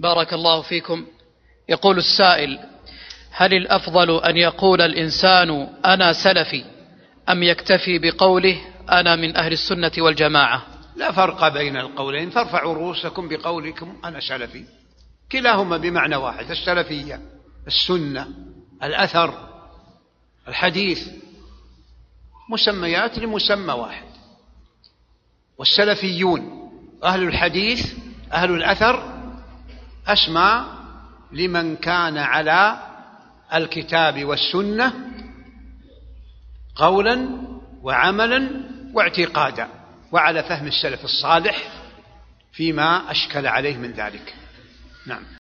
بارك الله فيكم. يقول السائل: هل الأفضل أن يقول الإنسان أنا سلفي أم يكتفي بقوله أنا من أهل السنة والجماعة؟ لا فرق بين القولين، فارفعوا رؤوسكم بقولكم أنا سلفي، كلاهما بمعنى واحد. السلفية، السنة، الأثر، الحديث، مسميات لمسمى واحد. والسلفيون أهل الحديث أهل الأثر أسمى لمن كان على الكتاب والسنة قولا وعملا واعتقادا، وعلى فهم السلف الصالح فيما أشكل عليه من ذلك. نعم.